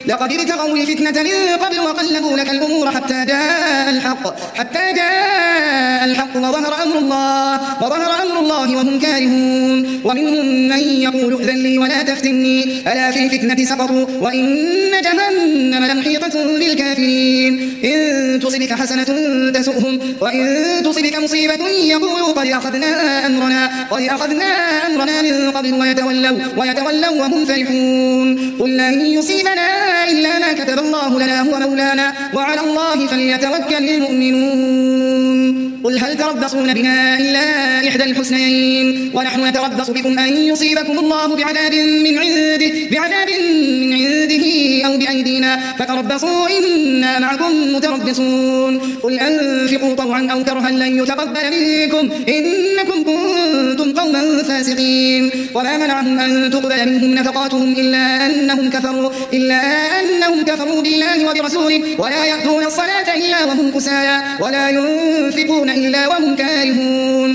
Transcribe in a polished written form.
لقد ابتغوا الفتنة من قبل وقلبوا لك الأمور حتى جاء الحق وظهر أمر الله وهم كارهون. ومنهم من يقول ائذن لي ولا تفتني ألا في الفتنة سقطوا وإن جهنم لمحيطة بالكافرين. إن تصبك حسنة تسؤهم وإن تصبك مصيبة يقولوا قد أخذنا أمرنا من قبل ويتولوا وهم فرحون. قل لن يصيبنا إلا ما كتب الله لنا هو مولانا وعلى الله فليتوكل المؤمنون. قل هل تربصون بنا إلا إحدى الحسنيين ونحن نتربص بكم أن يصيبكم الله بعذاب من عنده أو بأيدينا فتربصوا إنا معكم متربصون. قل أنفقوا طوعا أو كرها لن يتقبل منكم إنكم كنتم قوما فاسقين. وما منعهم أن تقبل منهم نفقاتهم إلا أنهم كفروا بالله وبرسوله ولا يأتون الصلاة إلا وهم كسالى ولا ينفقون إلا وهم كارهون.